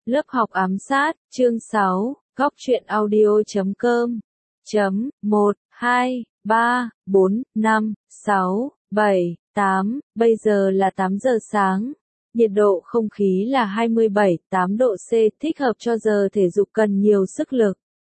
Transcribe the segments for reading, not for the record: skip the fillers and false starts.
Lớp học ám sát, chương 6, góc truyện audio.com. 1, 2, 3, 4, 5, 6, 7, 8, bây giờ là 8 giờ sáng. Nhiệt độ không khí là 27-8 độ C, thích hợp cho giờ thể dục cần nhiều sức lực.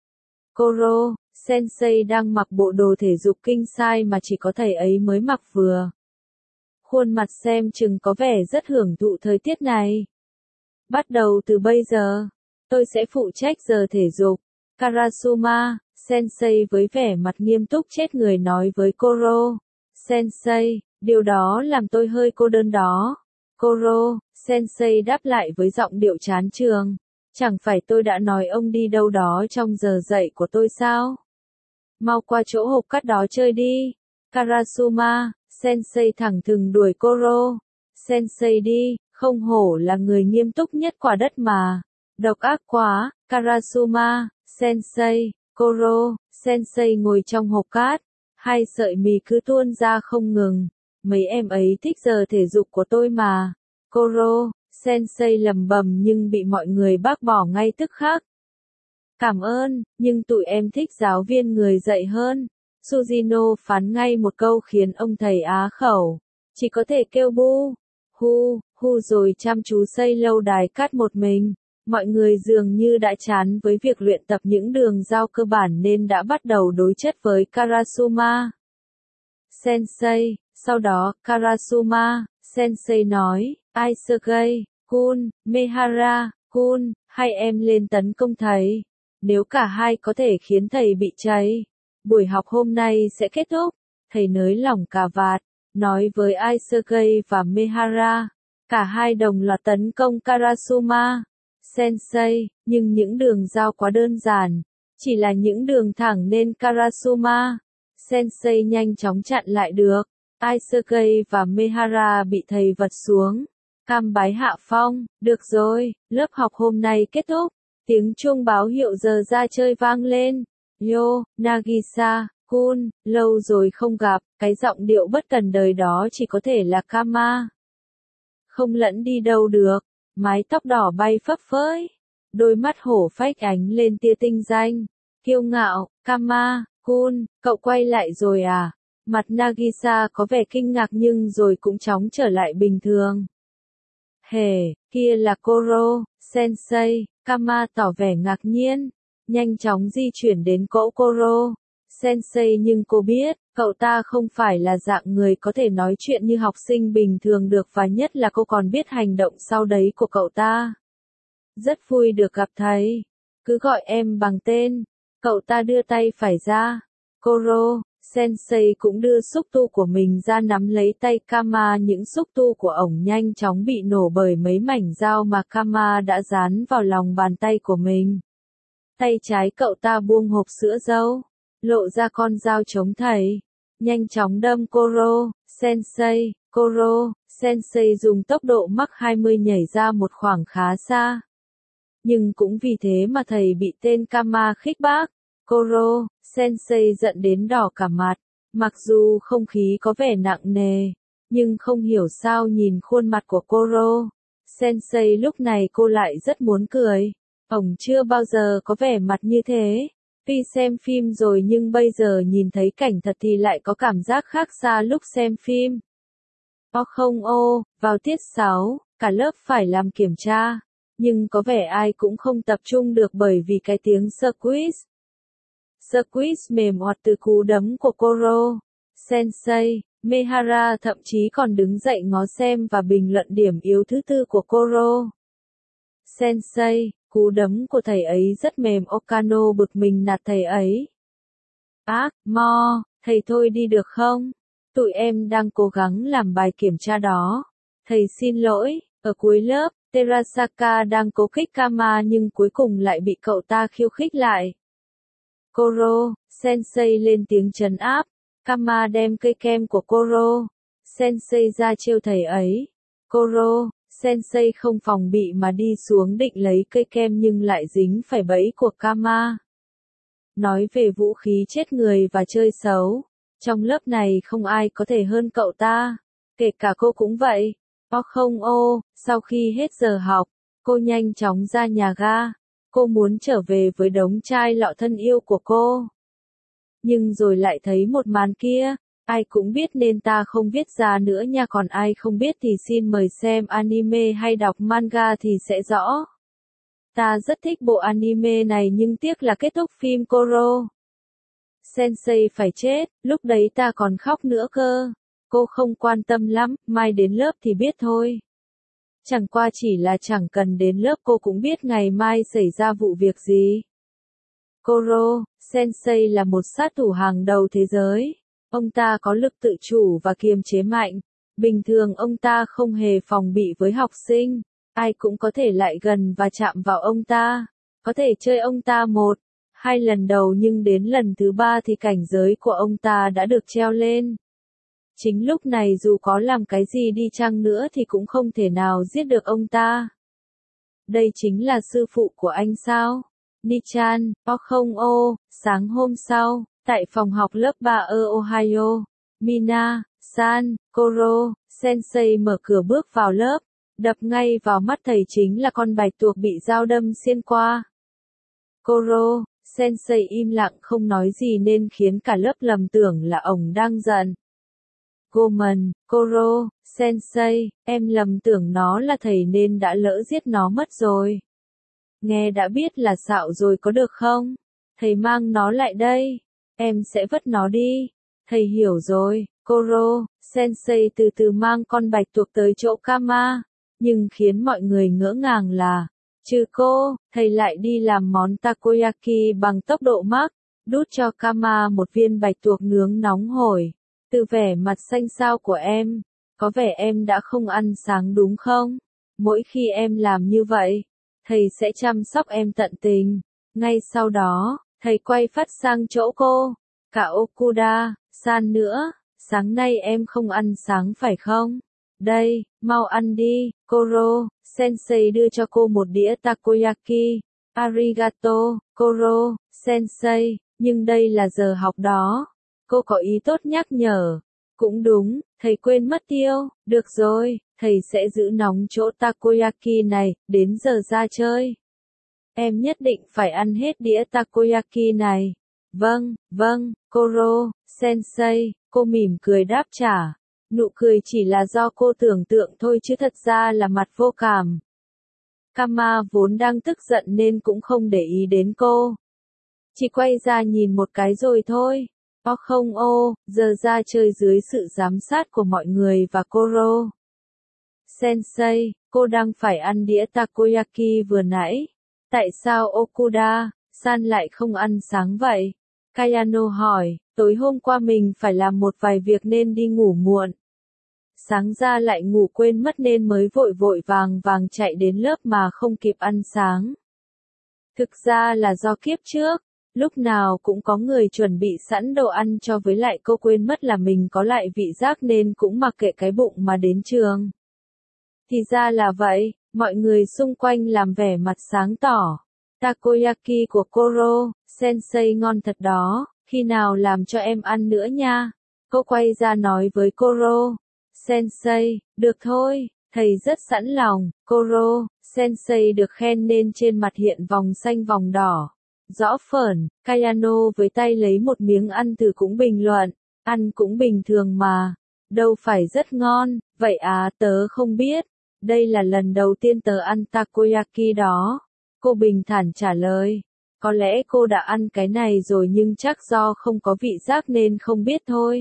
Koro, Sensei đang mặc bộ đồ thể dục king size mà chỉ có thầy ấy mới mặc vừa. Khuôn mặt xem chừng có vẻ rất hưởng thụ thời tiết này. Bắt đầu từ bây giờ, tôi sẽ phụ trách giờ thể dục. Karasuma, Sensei với vẻ mặt nghiêm túc chết người nói với Koro. Sensei, điều đó làm tôi hơi cô đơn đó. Koro, Sensei đáp lại với giọng điệu chán chường. Chẳng phải tôi đã nói ông đi đâu đó trong giờ dạy của tôi sao? Mau qua chỗ hộp cát đó chơi đi. Karasuma, Sensei thẳng thừng đuổi Koro. Sensei đi, không hổ là người nghiêm túc nhất quả đất mà. Độc ác quá, Karasuma, Sensei, Koro, Sensei ngồi trong hộp cát. Hai sợi mì cứ tuôn ra không ngừng. Mấy em ấy thích giờ thể dục của tôi mà. Koro, Sensei lầm bầm nhưng bị mọi người bác bỏ ngay tức khắc. Cảm ơn, nhưng tụi em thích giáo viên người dạy hơn. Sujino phán ngay một câu khiến ông thầy á khẩu. Chỉ có thể kêu bu, hu rồi chăm chú xây lâu đài cát một mình. Mọi người dường như đã chán với việc luyện tập những đường giao cơ bản nên đã bắt đầu đối chất với Karasuma Sensei. Sau đó, Karasuma Sensei nói, Aisuke kun, Mehara kun, hai em lên tấn công thầy. Nếu cả hai có thể khiến thầy bị cháy, buổi học hôm nay sẽ kết thúc. Thầy nới lỏng cà vạt, nói với Aisuke và Mehara. Cả hai đồng loạt tấn công Karasuma Sensei, nhưng những đường giao quá đơn giản, chỉ là những đường thẳng nên Karasuma Sensei nhanh chóng chặn lại được. Aisuke và Mehara bị thầy vật xuống. Cam bái hạ phong, được rồi, lớp học hôm nay kết thúc. Tiếng chuông báo hiệu giờ ra chơi vang lên. Yo, Nagisa, kun, lâu rồi không gặp, cái giọng điệu bất cần đời đó chỉ có thể là Kama. Không lẫn đi đâu được, mái tóc đỏ bay phấp phới. Đôi mắt hổ phách ánh lên tia tinh danh. Kiêu ngạo, Kama, kun, cậu quay lại rồi à? Mặt Nagisa có vẻ kinh ngạc nhưng rồi cũng chóng trở lại bình thường. Hề, kia là Koro, Sensei, Kama tỏ vẻ ngạc nhiên. Nhanh chóng di chuyển đến cỗ Koro. Sensei nhưng cô biết, cậu ta không phải là dạng người có thể nói chuyện như học sinh bình thường được và nhất là cô còn biết hành động sau đấy của cậu ta. Rất vui được gặp thầy. Cứ gọi em bằng tên. Cậu ta đưa tay phải ra. Koro, Sensei cũng đưa xúc tu của mình ra nắm lấy tay Kama. Những xúc tu của ổng nhanh chóng bị nổ bởi mấy mảnh dao mà Kama đã dán vào lòng bàn tay của mình. Tay trái cậu ta buông hộp sữa dâu, lộ ra con dao chống thầy. Nhanh chóng đâm Koro, Sensei. Koro, Sensei dùng tốc độ Mach 20 nhảy ra một khoảng khá xa. Nhưng cũng vì thế mà thầy bị tên Kama khích bác. Koro, Sensei giận đến đỏ cả mặt. Mặc dù không khí có vẻ nặng nề, nhưng không hiểu sao nhìn khuôn mặt của Koro Sensei lúc này cô lại rất muốn cười. Ổng chưa bao giờ có vẻ mặt như thế. Tuy xem phim rồi nhưng bây giờ nhìn thấy cảnh thật thì lại có cảm giác khác xa lúc xem phim. Vào tiết 6, cả lớp phải làm kiểm tra. Nhưng có vẻ ai cũng không tập trung được bởi vì cái tiếng squeeze mềm oặt từ cú đấm của Koro Sensei. Mehara thậm chí còn đứng dậy ngó xem và bình luận điểm yếu thứ tư của Koro Sensei. Cú đấm của thầy ấy rất mềm. Okano bực mình nạt thầy ấy. Thầy thôi đi được không? Tụi em đang cố gắng làm bài kiểm tra đó. Thầy xin lỗi. Ở cuối lớp, Terasaka đang cố khích Kama nhưng cuối cùng lại bị cậu ta khiêu khích lại. Koro, Sensei lên tiếng trấn áp. Kama đem cây kem của Koro Sensei ra trêu thầy ấy. Koro Sensei không phòng bị mà đi xuống định lấy cây kem nhưng lại dính phải bẫy của Kama. Nói về vũ khí chết người và chơi xấu, trong lớp này không ai có thể hơn cậu ta. Kể cả cô cũng vậy. Sau khi hết giờ học, Cô nhanh chóng ra nhà ga. Cô muốn trở về với đống chai lọ thân yêu của cô. Nhưng rồi lại thấy một màn kia. Ai cũng biết nên ta không viết ra nữa nha, còn ai không biết thì xin mời xem anime hay đọc manga thì sẽ rõ. Ta rất thích bộ anime này nhưng tiếc là kết thúc phim Koro Sensei phải chết, lúc đấy ta còn khóc nữa cơ. Cô không quan tâm lắm, mai đến lớp thì biết thôi. Chẳng qua chỉ là chẳng cần đến lớp cô cũng biết ngày mai xảy ra vụ việc gì. Koro Sensei là một sát thủ hàng đầu thế giới. Ông ta có lực tự chủ và kiềm chế mạnh. Bình thường ông ta không hề phòng bị với học sinh. Ai cũng có thể lại gần và chạm vào ông ta. Có thể chơi ông ta 1, 2 lần đầu nhưng đến lần thứ 3 thì cảnh giới của ông ta đã được treo lên. Chính lúc này dù có làm cái gì đi chăng nữa thì cũng không thể nào giết được ông ta. Đây chính là sư phụ của anh sao? Nichan, không ô, sáng hôm sau, tại phòng học lớp 3 ở Ohio, Mina, San, Koro, Sensei mở cửa bước vào lớp, đập ngay vào mắt thầy chính là con bạch tuộc bị dao đâm xuyên qua. Koro, Sensei im lặng không nói gì nên khiến cả lớp lầm tưởng là ông đang giận. Gomen, Koro, Sensei, em lầm tưởng nó là thầy nên đã lỡ giết nó mất rồi. Nghe đã biết là xạo rồi có được không? Thầy mang nó lại đây. Em sẽ vứt nó đi. Thầy hiểu rồi. Koro, Sensei từ từ mang con bạch tuộc tới chỗ Kama. Nhưng khiến mọi người ngỡ ngàng là, trừ cô, thầy lại đi làm món takoyaki bằng tốc độ Mach, đút cho Kama một viên bạch tuộc nướng nóng hổi. Từ vẻ mặt xanh xao của em, có vẻ em đã không ăn sáng đúng không? Mỗi khi em làm như vậy, thầy sẽ chăm sóc em tận tình. Ngay sau đó, thầy quay phát sang chỗ cô. Cả Okuda, San nữa, sáng nay em không ăn sáng phải không? Đây, mau ăn đi. Koro, Sensei đưa cho cô một đĩa takoyaki. Arigato, Koro, Sensei, nhưng đây là giờ học đó. Cô có ý tốt nhắc nhở. Cũng đúng, thầy quên mất tiêu. Được rồi, thầy sẽ giữ nóng chỗ takoyaki này, đến giờ ra chơi. Em nhất định phải ăn hết đĩa takoyaki này. Vâng, vâng, Koro, Sensei, cô mỉm cười đáp trả. Nụ cười chỉ là do cô tưởng tượng thôi chứ thật ra là mặt vô cảm. Kama vốn đang tức giận nên cũng không để ý đến cô. Chỉ quay ra nhìn một cái rồi thôi. Không ô, giờ ra chơi dưới sự giám sát của mọi người và Koro. Sensei, cô đang phải ăn đĩa takoyaki vừa nãy. Tại sao Okuda, San lại không ăn sáng vậy? Kayano hỏi, tối hôm qua mình phải làm một vài việc nên đi ngủ muộn. Sáng ra lại ngủ quên mất nên mới vội vội vàng vàng chạy đến lớp mà không kịp ăn sáng. Thực ra là do kiếp trước, lúc nào cũng có người chuẩn bị sẵn đồ ăn cho với lại cô quên mất là mình có lại vị giác nên cũng mặc kệ cái bụng mà đến trường. Thì ra là vậy, mọi người xung quanh làm vẻ mặt sáng tỏ. Takoyaki của Koro, Sensei ngon thật đó, khi nào làm cho em ăn nữa nha. Cô quay ra nói với Koro. Sensei, được thôi, thầy rất sẵn lòng. Koro, Sensei được khen nên trên mặt hiện vòng xanh vòng đỏ. Rõ phởn, Kayano với tay lấy một miếng ăn thử cũng bình luận, ăn cũng bình thường mà, đâu phải rất ngon, vậy à tớ không biết, đây là lần đầu tiên tớ ăn takoyaki đó. Cô bình thản trả lời, có lẽ cô đã ăn cái này rồi nhưng chắc do không có vị giác nên không biết thôi.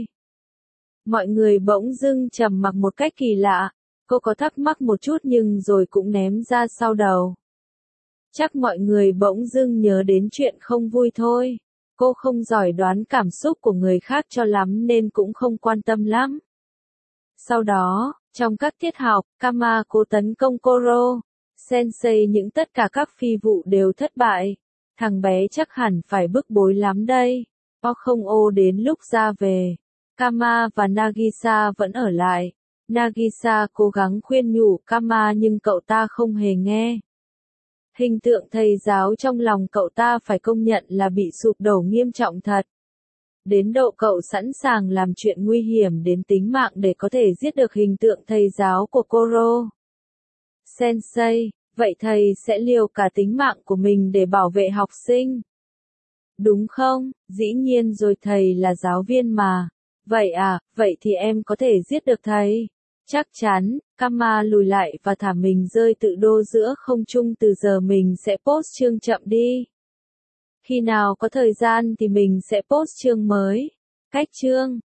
Mọi người bỗng dưng trầm mặc một cách kỳ lạ, cô có thắc mắc một chút nhưng rồi cũng ném ra sau đầu. Chắc mọi người bỗng dưng nhớ đến chuyện không vui thôi. Cô không giỏi đoán cảm xúc của người khác cho lắm nên cũng không quan tâm lắm. Sau đó, trong các tiết học, Kama cố tấn công Koro. Sensei những tất cả các phi vụ đều thất bại. Thằng bé chắc hẳn phải bức bối lắm đây. Không ô đến lúc ra về. Kama và Nagisa vẫn ở lại. Nagisa cố gắng khuyên nhủ Kama nhưng cậu ta không hề nghe. Hình tượng thầy giáo trong lòng cậu ta phải công nhận là bị sụp đổ nghiêm trọng thật. Đến độ cậu sẵn sàng làm chuyện nguy hiểm đến tính mạng để có thể giết được hình tượng thầy giáo của Koro Sensei. vậy thầy sẽ liều cả tính mạng của mình để bảo vệ học sinh. Đúng không? Dĩ nhiên rồi, thầy là giáo viên mà. Vậy à, vậy thì em có thể giết được thầy. Chắc chắn, Kama lùi lại và thả mình rơi tự đô giữa không trung. Từ giờ mình sẽ post chương chậm đi. Khi nào có thời gian thì mình sẽ post chương mới. Cách chương